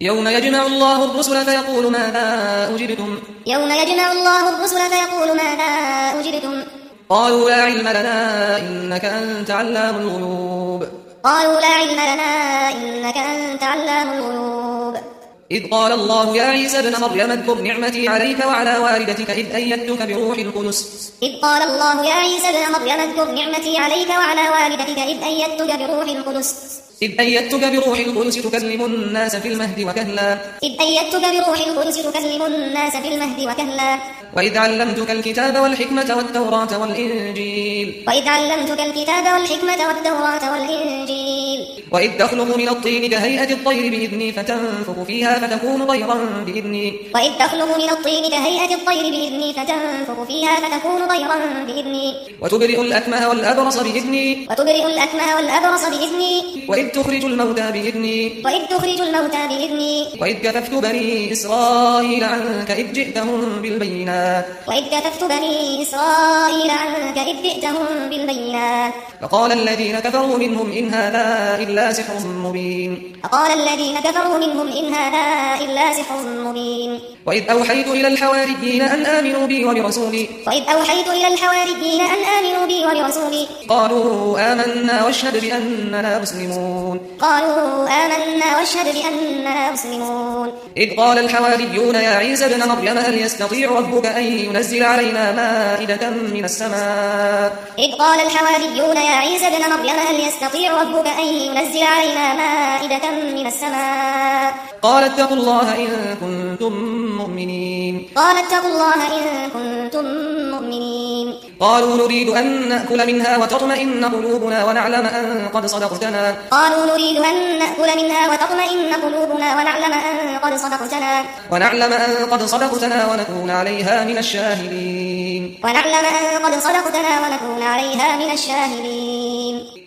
يوم يجمع الله الرسل فيقول ماذا أجبتم يوم يجمع الله الرسل فيقول ماذا أجبتم قالوا لا علم لنا إنك أنت علام الغيوب قالوا لا علم لنا إنك أنت علام الغيوب إذ قال الله يا عيسى ابن مريم اذكر نعمتي عليك وعلى والدتك إذ أيدتك بروح القدس إذ قال الله يا عيسى ابن مريم اذكر نعمتي عليك وعلى والدتك إذ أيدتك بروح القدس تكلم الناس في المهد وكهلا وإذ علمتك الكتاب والحكمة والتوراة والإنجيل وإذ تخلق من الطين كهيئة الطير بإذني فتنفخ فيها فتكون طيرا بإذني وتبرئ الأكمه والأبرص بإذني وإذ تخرج الموتى بإذني وإذ كففت بني إسرائيل عنك إذ جئتهم بالبينات فقال الذين كفروا منهم إن هذا إلا سحر مبين وإذ أوحيت إلى الحواريين أن آمنوا بي وبرسولي قالوا آمنا واشهد بأننا مسلمون إذ قال الحواريون يا عيسى ابن مريم هل يستطيع ربك أن ينزل علينا مائدة من السماء قال اتقوا الله إن كنتم مؤمنين قالوا نريد أن نأكل منها وتطمئن قلوبنا ونعلم أن قد صدقتنا ونكون عليها من الشاهدين